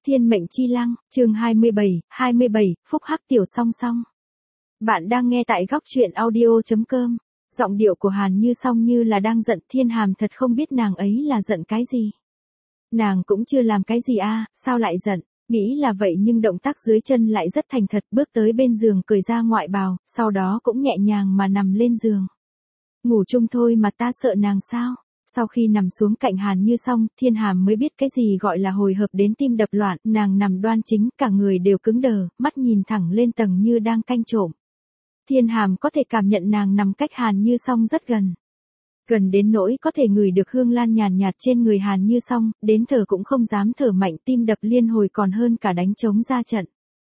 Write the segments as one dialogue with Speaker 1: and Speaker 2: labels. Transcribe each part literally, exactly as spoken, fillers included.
Speaker 1: Thiên mệnh chi lăng, chương hai mươi bảy, hai mươi bảy, phúc hắc tiểu song song. Bạn đang nghe tại góc truyện audio chấm com. Giọng điệu của Hàn Như Song như là đang giận. Thiên Hàm thật không biết nàng ấy là giận cái gì. Nàng cũng chưa làm cái gì a, à, sao lại giận? Nghĩ là vậy nhưng động tác dưới chân lại rất thành thật, bước tới bên giường cởi ra ngoại bào, sau đó cũng nhẹ nhàng mà nằm lên giường. Ngủ chung thôi mà ta sợ nàng sao? Sau khi nằm xuống cạnh Hàn Như Song, Thiên Hàm mới biết cái gì gọi là hồi hộp đến tim đập loạn, nàng nằm đoan chính, cả người đều cứng đờ, mắt nhìn thẳng lên tầng như đang canh trộm. Thiên Hàm có thể cảm nhận nàng nằm cách Hàn Như Song rất gần. Gần đến nỗi có thể ngửi được hương lan nhàn nhạt trên người Hàn Như Song, đến thở cũng không dám thở mạnh, tim đập liên hồi còn hơn cả đánh trống ra trận.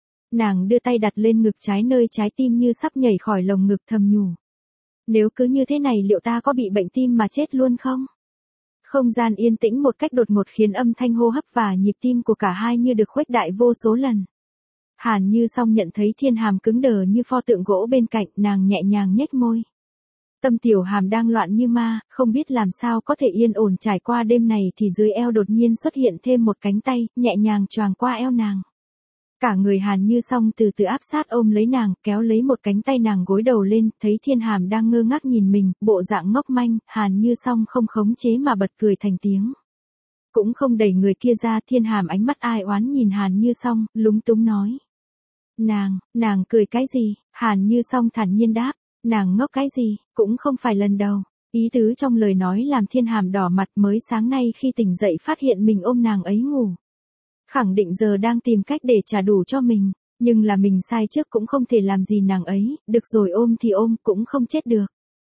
Speaker 1: Nàng đưa tay đặt lên ngực trái nơi trái tim như sắp nhảy khỏi lồng ngực thầm nhủ. Nếu cứ như thế này liệu ta có bị bệnh tim mà chết luôn không? Không gian yên tĩnh một cách đột ngột khiến âm thanh hô hấp và nhịp tim của cả hai như được khuếch đại vô số lần. Hàn Như Song nhận thấy Thiên Hàm cứng đờ như pho tượng gỗ bên cạnh, nàng nhẹ nhàng nhếch môi. Tâm Tiểu Hàm đang loạn như ma, không biết làm sao có thể yên ổn trải qua đêm này thì dưới eo đột nhiên xuất hiện thêm một cánh tay, nhẹ nhàng choàng qua eo nàng. Cả người Hàn Như Song từ từ áp sát ôm lấy nàng, kéo lấy một cánh tay nàng gối đầu lên, thấy Thiên Hàm đang ngơ ngác nhìn mình, bộ dạng ngốc manh, Hàn Như Song không khống chế mà bật cười thành tiếng. Cũng không đẩy người kia ra, Thiên Hàm ánh mắt ai oán nhìn Hàn Như Song, lúng túng nói. Nàng, nàng cười cái gì? Hàn Như Song thản nhiên đáp, nàng ngốc cái gì, cũng không phải lần đầu. Ý tứ trong lời nói làm Thiên Hàm đỏ mặt, mới sáng nay khi tỉnh dậy phát hiện mình ôm nàng ấy ngủ. Khẳng định giờ đang tìm cách để trả đủ cho mình, nhưng là mình sai trước cũng không thể làm gì nàng ấy, được rồi ôm thì ôm, cũng không chết được.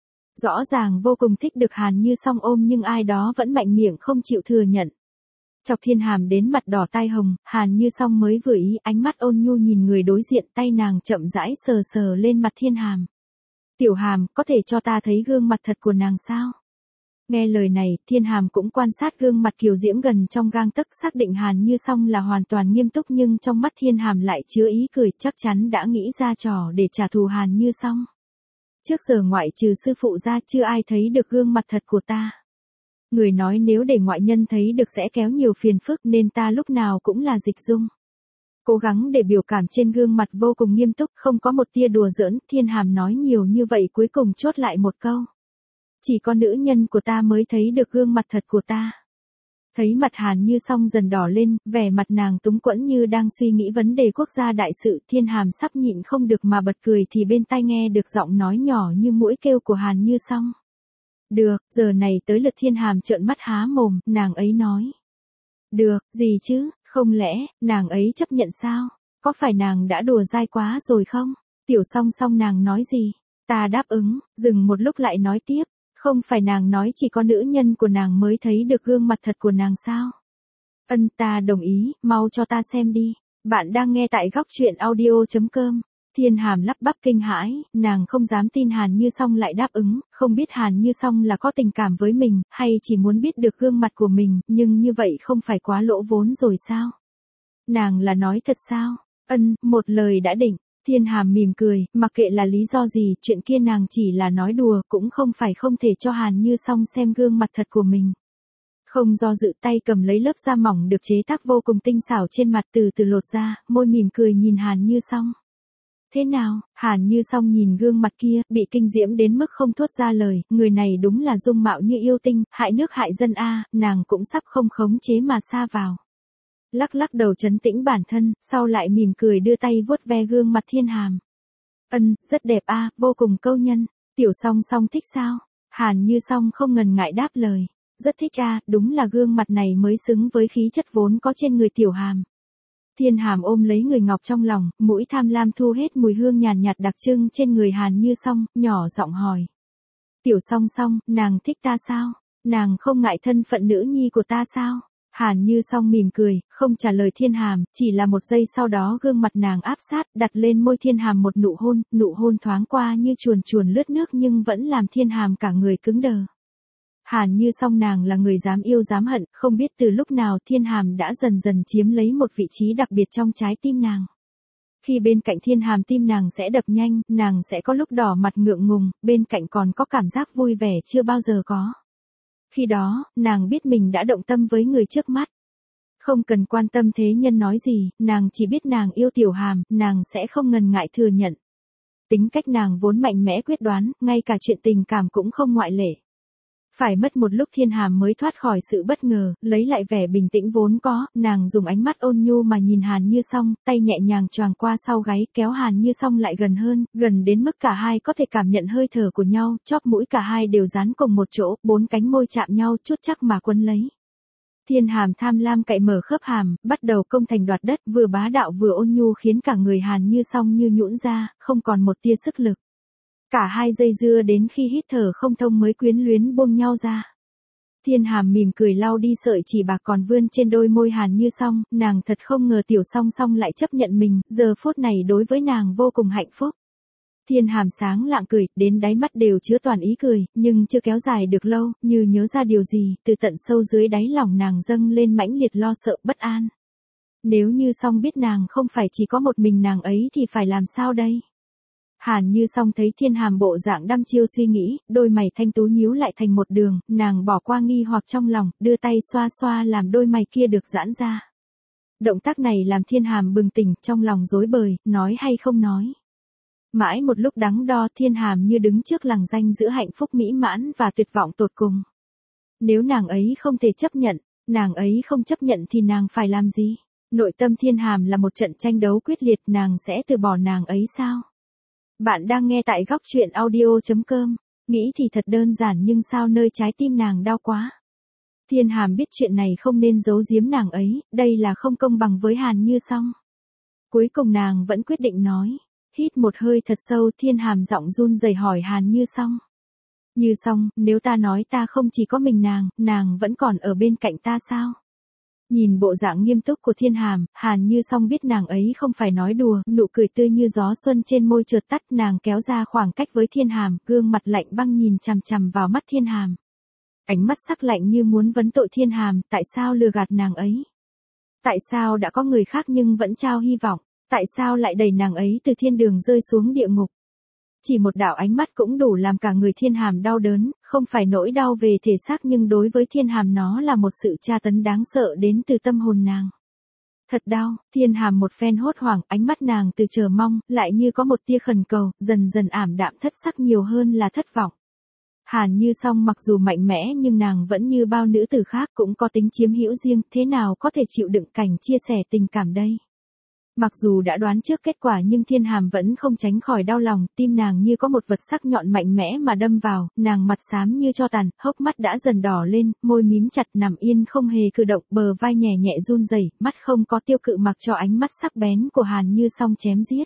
Speaker 1: Rõ ràng vô cùng thích được Hàn Như Song ôm nhưng ai đó vẫn mạnh miệng không chịu thừa nhận. Chọc Thiên Hàm đến mặt đỏ tai hồng, Hàn Như Song mới vừa ý, ánh mắt ôn nhu nhìn người đối diện, tay nàng chậm rãi sờ sờ lên mặt Thiên Hàm. Tiểu Hàm, có thể cho ta thấy gương mặt thật của nàng sao? Nghe lời này, Thiên Hàm cũng quan sát gương mặt kiều diễm gần trong gang tấc, xác định Hàn Như Song là hoàn toàn nghiêm túc nhưng trong mắt Thiên Hàm lại chứa ý cười, chắc chắn đã nghĩ ra trò để trả thù Hàn Như Song. Trước giờ ngoại trừ sư phụ ra chưa ai thấy được gương mặt thật của ta. Người nói nếu để ngoại nhân thấy được sẽ kéo nhiều phiền phức nên ta lúc nào cũng là dịch dung. Cố gắng để biểu cảm trên gương mặt vô cùng nghiêm túc, không có một tia đùa giỡn, Thiên Hàm nói nhiều như vậy cuối cùng chốt lại một câu. Chỉ có nữ nhân của ta mới thấy được gương mặt thật của ta. Thấy mặt Hàn Như Song dần đỏ lên, vẻ mặt nàng túng quẫn như đang suy nghĩ vấn đề quốc gia đại sự, Thiên Hàm sắp nhịn không được mà bật cười thì bên tai nghe được giọng nói nhỏ như muỗi kêu của Hàn Như Song. Được, giờ này tới lượt Thiên Hàm trợn mắt há mồm, nàng ấy nói. Được, gì chứ, không lẽ, nàng ấy chấp nhận sao? Có phải nàng đã đùa dai quá rồi không? Tiểu Song Song nàng nói gì? Ta đáp ứng, dừng một lúc lại nói tiếp. Không phải nàng nói chỉ có nữ nhân của nàng mới thấy được gương mặt thật của nàng sao? Ân, ta đồng ý, mau cho ta xem đi. Bạn đang nghe tại góc truyện audio chấm com. Thiên Hàm lắp bắp kinh hãi, nàng không dám tin Hàn Như Song lại đáp ứng, không biết Hàn Như Song là có tình cảm với mình, hay chỉ muốn biết được gương mặt của mình, nhưng như vậy không phải quá lỗ vốn rồi sao? Nàng là nói thật sao? Ân, một lời đã định. Thiên Hàm mỉm cười, mặc kệ là lý do gì, chuyện kia nàng chỉ là nói đùa, cũng không phải không thể cho Hàn Như Song xem gương mặt thật của mình. Không do dự, tay cầm lấy lớp da mỏng được chế tác vô cùng tinh xảo trên mặt, từ từ lột ra, môi mỉm cười nhìn Hàn Như Song. Thế nào? Hàn Như Song nhìn gương mặt kia, bị kinh diễm đến mức không thốt ra lời, người này đúng là dung mạo như yêu tinh, hại nước hại dân a, nàng cũng sắp không khống chế mà sa vào. Lắc lắc đầu trấn tĩnh bản thân, sau lại mỉm cười đưa tay vuốt ve gương mặt Thiên Hàm. Ân, rất đẹp a, vô cùng câu nhân. Tiểu Song Song thích sao? Hàn Như Song không ngần ngại đáp lời. Rất thích a, đúng là gương mặt này mới xứng với khí chất vốn có trên người Tiểu Hàm. Thiên Hàm ôm lấy người ngọc trong lòng, mũi tham lam thu hết mùi hương nhàn nhạt đặc trưng trên người Hàn Như Song, nhỏ giọng hỏi. Tiểu Song Song, nàng thích ta sao? Nàng không ngại thân phận nữ nhi của ta sao? Hàn Như Song mỉm cười, không trả lời Thiên Hàm, chỉ là một giây sau đó gương mặt nàng áp sát, đặt lên môi Thiên Hàm một nụ hôn, nụ hôn thoáng qua như chuồn chuồn lướt nước nhưng vẫn làm Thiên Hàm cả người cứng đờ. Hàn Như Song nàng là người dám yêu dám hận, không biết từ lúc nào Thiên Hàm đã dần dần chiếm lấy một vị trí đặc biệt trong trái tim nàng. Khi bên cạnh Thiên Hàm tim nàng sẽ đập nhanh, nàng sẽ có lúc đỏ mặt ngượng ngùng, bên cạnh còn có cảm giác vui vẻ chưa bao giờ có. Khi đó, nàng biết mình đã động tâm với người trước mắt. Không cần quan tâm thế nhân nói gì, nàng chỉ biết nàng yêu Tiểu Hàm, nàng sẽ không ngần ngại thừa nhận. Tính cách nàng vốn mạnh mẽ quyết đoán, ngay cả chuyện tình cảm cũng không ngoại lệ. Phải mất một lúc Thiên Hàm mới thoát khỏi sự bất ngờ, lấy lại vẻ bình tĩnh vốn có, nàng dùng ánh mắt ôn nhu mà nhìn Hàn Như Song, tay nhẹ nhàng choàng qua sau gáy kéo Hàn Như Song lại gần hơn, gần đến mức cả hai có thể cảm nhận hơi thở của nhau, chóp mũi cả hai đều dán cùng một chỗ, bốn cánh môi chạm nhau chút chắc mà quấn lấy. Thiên Hàm tham lam cạy mở khớp hàm, bắt đầu công thành đoạt đất, vừa bá đạo vừa ôn nhu khiến cả người Hàn Như Song như nhũn ra, không còn một tia sức lực. Cả hai dây dưa đến khi hít thở không thông mới quyến luyến buông nhau ra. Thiên Hàm mỉm cười lau đi sợi chỉ bạc còn vươn trên đôi môi Hàn Như Song, nàng thật không ngờ Tiểu Song Song lại chấp nhận mình, giờ phút này đối với nàng vô cùng hạnh phúc. Thiên Hàm sáng lạng cười, đến đáy mắt đều chứa toàn ý cười, nhưng chưa kéo dài được lâu, như nhớ ra điều gì, từ tận sâu dưới đáy lòng nàng dâng lên mãnh liệt lo sợ bất an. Nếu như Song biết nàng không phải chỉ có một mình nàng ấy thì phải làm sao đây? Hàn Như Song thấy Thiên Hàm bộ dạng đăm chiêu suy nghĩ, đôi mày thanh tú nhíu lại thành một đường, nàng bỏ qua nghi hoặc trong lòng, đưa tay xoa xoa làm đôi mày kia được giãn ra. Động tác này làm Thiên Hàm bừng tỉnh, trong lòng rối bời, nói hay không nói. Mãi một lúc đắn đo, Thiên Hàm như đứng trước lằn ranh giữa hạnh phúc mỹ mãn và tuyệt vọng tột cùng. Nếu nàng ấy không thể chấp nhận, nàng ấy không chấp nhận thì nàng phải làm gì? Nội tâm Thiên Hàm là một trận tranh đấu quyết liệt, nàng sẽ từ bỏ nàng ấy sao? Bạn đang nghe tại góc truyện audio chấm com. Nghĩ thì thật đơn giản nhưng sao nơi trái tim nàng đau quá. Thiên Hàm biết chuyện này không nên giấu giếm nàng ấy, đây là không công bằng với Hàn Như Song. Cuối cùng nàng vẫn quyết định nói. Hít một hơi thật sâu, Thiên Hàm giọng run rẩy hỏi Hàn Như Song. Như Song, nếu ta nói ta không chỉ có mình nàng, nàng vẫn còn ở bên cạnh ta sao? Nhìn bộ dạng nghiêm túc của Thiên Hàm, Hàn Như Song biết nàng ấy không phải nói đùa, nụ cười tươi như gió xuân trên môi chợt tắt, nàng kéo ra khoảng cách với Thiên Hàm, gương mặt lạnh băng nhìn chằm chằm vào mắt Thiên Hàm. Ánh mắt sắc lạnh như muốn vấn tội Thiên Hàm, tại sao lừa gạt nàng ấy? Tại sao đã có người khác nhưng vẫn trao hy vọng? Tại sao lại đẩy nàng ấy từ thiên đường rơi xuống địa ngục? Chỉ một đạo ánh mắt cũng đủ làm cả người Thiên Hàm đau đớn, không phải nỗi đau về thể xác nhưng đối với Thiên Hàm nó là một sự tra tấn đáng sợ đến từ tâm hồn nàng. Thật đau, Thiên Hàm một phen hốt hoảng, ánh mắt nàng từ chờ mong, lại như có một tia khẩn cầu, dần dần ảm đạm thất sắc nhiều hơn là thất vọng. Hàn Như Song mặc dù mạnh mẽ nhưng nàng vẫn như bao nữ tử khác cũng có tính chiếm hữu riêng, thế nào có thể chịu đựng cảnh chia sẻ tình cảm đây? Mặc dù đã đoán trước kết quả nhưng Thiên Hàm vẫn không tránh khỏi đau lòng, tim nàng như có một vật sắc nhọn mạnh mẽ mà đâm vào, nàng mặt xám như tro tàn, hốc mắt đã dần đỏ lên, môi mím chặt nằm yên không hề cử động, bờ vai nhẹ nhẹ run rẩy, mắt không có tiêu cự mặc cho ánh mắt sắc bén của Hàn Như Song chém giết.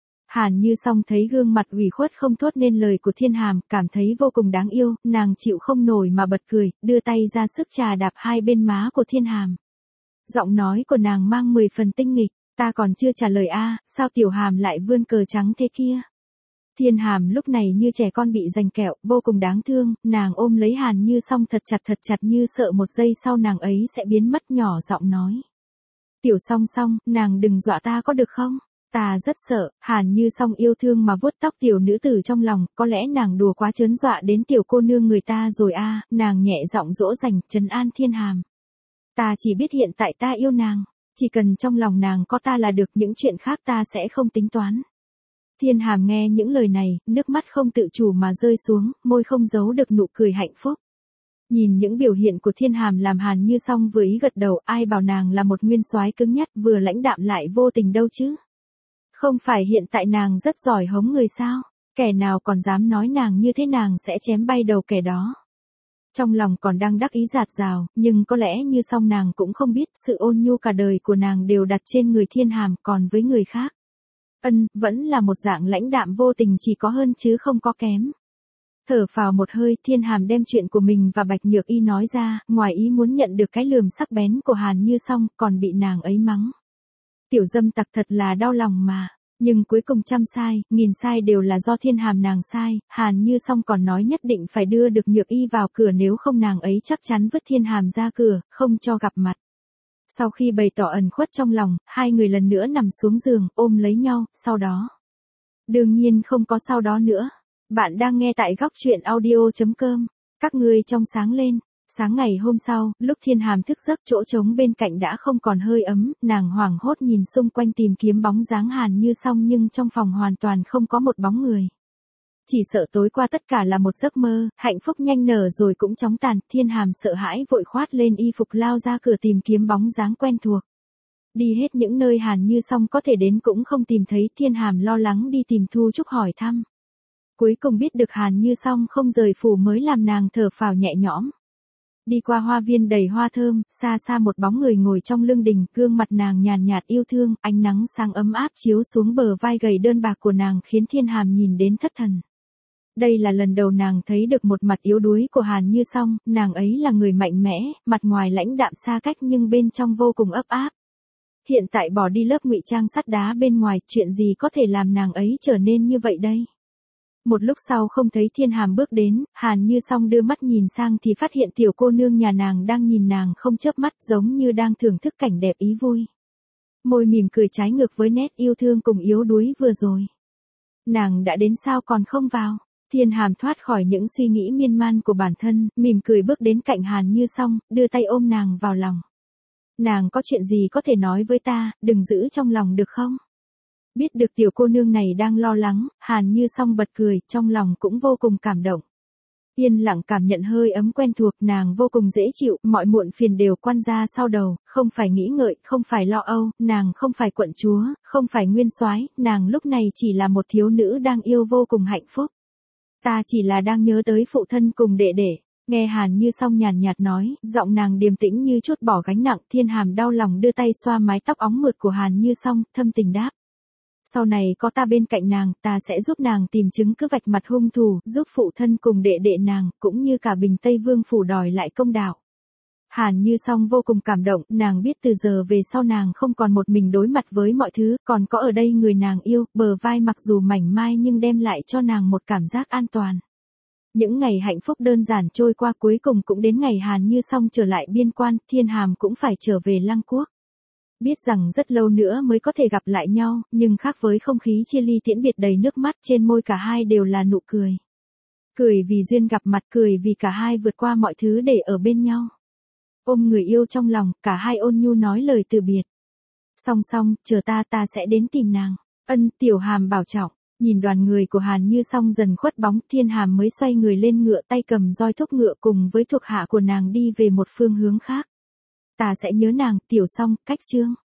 Speaker 1: Hàn Như Song thấy gương mặt ủy khuất không thốt nên lời của Thiên Hàm, cảm thấy vô cùng đáng yêu, nàng chịu không nổi mà bật cười, đưa tay ra sức chà đạp hai bên má của Thiên Hàm. Giọng nói của nàng mang mười phần tinh nghịch. Ta còn chưa trả lời a, à, sao Tiểu Hàm lại vươn cờ trắng thế kia? Thiên Hàm lúc này như trẻ con bị giành kẹo, vô cùng đáng thương, nàng ôm lấy Hàn Như Song thật chặt thật chặt như sợ một giây sau nàng ấy sẽ biến mất, nhỏ giọng nói. Tiểu Song Song, nàng đừng dọa ta có được không? Ta rất sợ. Hàn Như Song yêu thương mà vuốt tóc tiểu nữ tử trong lòng, có lẽ nàng đùa quá trớn dọa đến tiểu cô nương người ta rồi a, à, nàng nhẹ giọng dỗ dành, trấn an Thiên Hàm. Ta chỉ biết hiện tại ta yêu nàng. Chỉ cần trong lòng nàng có ta là được, những chuyện khác ta sẽ không tính toán. Thiên Hàm nghe những lời này, nước mắt không tự chủ mà rơi xuống, môi không giấu được nụ cười hạnh phúc. Nhìn những biểu hiện của Thiên Hàm làm Hàn Như Song vừa ý gật đầu, ai bảo nàng là một nguyên soái cứng nhắc vừa lãnh đạm lại vô tình đâu chứ. Không phải hiện tại nàng rất giỏi hống người sao, kẻ nào còn dám nói nàng như thế nàng sẽ chém bay đầu kẻ đó. Trong lòng còn đang đắc ý dạt dào, nhưng có lẽ Như Song nàng cũng không biết sự ôn nhu cả đời của nàng đều đặt trên người Thiên Hàm, còn với người khác. Ân, vẫn là một dạng lãnh đạm vô tình, chỉ có hơn chứ không có kém. Thở phào một hơi, Thiên Hàm đem chuyện của mình và Bạch Nhược Y nói ra, ngoài ý muốn nhận được cái lườm sắc bén của Hàn Như Song, còn bị nàng ấy mắng. Tiểu dâm tặc thật là đau lòng mà. Nhưng cuối cùng trăm sai, nghìn sai đều là do Thiên Hàm nàng sai, Hàn Như Song còn nói nhất định phải đưa được Nhược Y vào cửa nếu không nàng ấy chắc chắn vứt Thiên Hàm ra cửa, không cho gặp mặt. Sau khi bày tỏ ẩn khuất trong lòng, hai người lần nữa nằm xuống giường, ôm lấy nhau, sau đó. Đương nhiên không có sau đó nữa. Bạn đang nghe tại góc truyện audio chấm com. Các ngươi trong sáng lên. Sáng ngày hôm sau, lúc Thiên Hàm thức giấc chỗ trống bên cạnh đã không còn hơi ấm, nàng hoảng hốt nhìn xung quanh tìm kiếm bóng dáng Hàn Như Song nhưng trong phòng hoàn toàn không có một bóng người. Chỉ sợ tối qua tất cả là một giấc mơ, hạnh phúc nhanh nở rồi cũng chóng tàn, Thiên Hàm sợ hãi vội khoát lên y phục lao ra cửa tìm kiếm bóng dáng quen thuộc. Đi hết những nơi Hàn Như Song có thể đến cũng không tìm thấy, Thiên Hàm lo lắng đi tìm Thu Trúc hỏi thăm. Cuối cùng biết được Hàn Như Song không rời phủ mới làm nàng thở phào nhẹ nhõm. Đi qua hoa viên đầy hoa thơm, xa xa một bóng người ngồi trong lương đình, gương mặt nàng nhàn nhạt yêu thương, ánh nắng sáng ấm áp chiếu xuống bờ vai gầy đơn bạc của nàng khiến Thiên Hàm nhìn đến thất thần. Đây là lần đầu nàng thấy được một mặt yếu đuối của Hàn Như Song, nàng ấy là người mạnh mẽ, mặt ngoài lãnh đạm xa cách nhưng bên trong vô cùng ấp áp. Hiện tại bỏ đi lớp ngụy trang sắt đá bên ngoài, chuyện gì có thể làm nàng ấy trở nên như vậy đây? Một lúc sau không thấy Thiên Hàm bước đến, Hàn Như Song đưa mắt nhìn sang thì phát hiện tiểu cô nương nhà nàng đang nhìn nàng không chớp mắt giống như đang thưởng thức cảnh đẹp ý vui. Môi mỉm cười trái ngược với nét yêu thương cùng yếu đuối vừa rồi. Nàng đã đến sao còn không vào? Thiên Hàm thoát khỏi những suy nghĩ miên man của bản thân, mỉm cười bước đến cạnh Hàn Như Song, đưa tay ôm nàng vào lòng. Nàng có chuyện gì có thể nói với ta, đừng giữ trong lòng được không? Biết được tiểu cô nương này đang lo lắng, Hàn Như Song bật cười, trong lòng cũng vô cùng cảm động. Yên lặng cảm nhận hơi ấm quen thuộc, nàng vô cùng dễ chịu, mọi muộn phiền đều quăn ra sau đầu, không phải nghĩ ngợi, không phải lo âu, nàng không phải quận chúa, không phải nguyên soái, nàng lúc này chỉ là một thiếu nữ đang yêu vô cùng hạnh phúc. Ta chỉ là đang nhớ tới phụ thân cùng đệ đệ. Nghe Hàn Như Song nhàn nhạt nói, giọng nàng điềm tĩnh như chút bỏ gánh nặng, Thiên Hàm đau lòng đưa tay xoa mái tóc óng mượt của Hàn Như Song, thâm tình đáp. Sau này có ta bên cạnh nàng, ta sẽ giúp nàng tìm chứng cứ vạch mặt hung thủ, giúp phụ thân cùng đệ đệ nàng, cũng như cả Bình Tây Vương phủ đòi lại công đạo. Hàn Như Song vô cùng cảm động, nàng biết từ giờ về sau nàng không còn một mình đối mặt với mọi thứ, còn có ở đây người nàng yêu, bờ vai mặc dù mảnh mai nhưng đem lại cho nàng một cảm giác an toàn. Những ngày hạnh phúc đơn giản trôi qua cuối cùng cũng đến ngày Hàn Như Song trở lại biên quan, Thiên Hàm cũng phải trở về Lăng Quốc. Biết rằng rất lâu nữa mới có thể gặp lại nhau, nhưng khác với không khí chia ly tiễn biệt đầy nước mắt, trên môi cả hai đều là nụ cười. Cười vì duyên gặp mặt, cười vì cả hai vượt qua mọi thứ để ở bên nhau. Ôm người yêu trong lòng, cả hai ôn nhu nói lời từ biệt. Song song, chờ ta ta sẽ đến tìm nàng. Ân, Tiểu Hàm bảo trọng. Nhìn đoàn người của Hàn Như Song dần khuất bóng, Thiên Hàm mới xoay người lên ngựa, tay cầm roi thúc ngựa cùng với thuộc hạ của nàng đi về một phương hướng khác. Ta sẽ nhớ nàng, Tiểu Song, cách chương.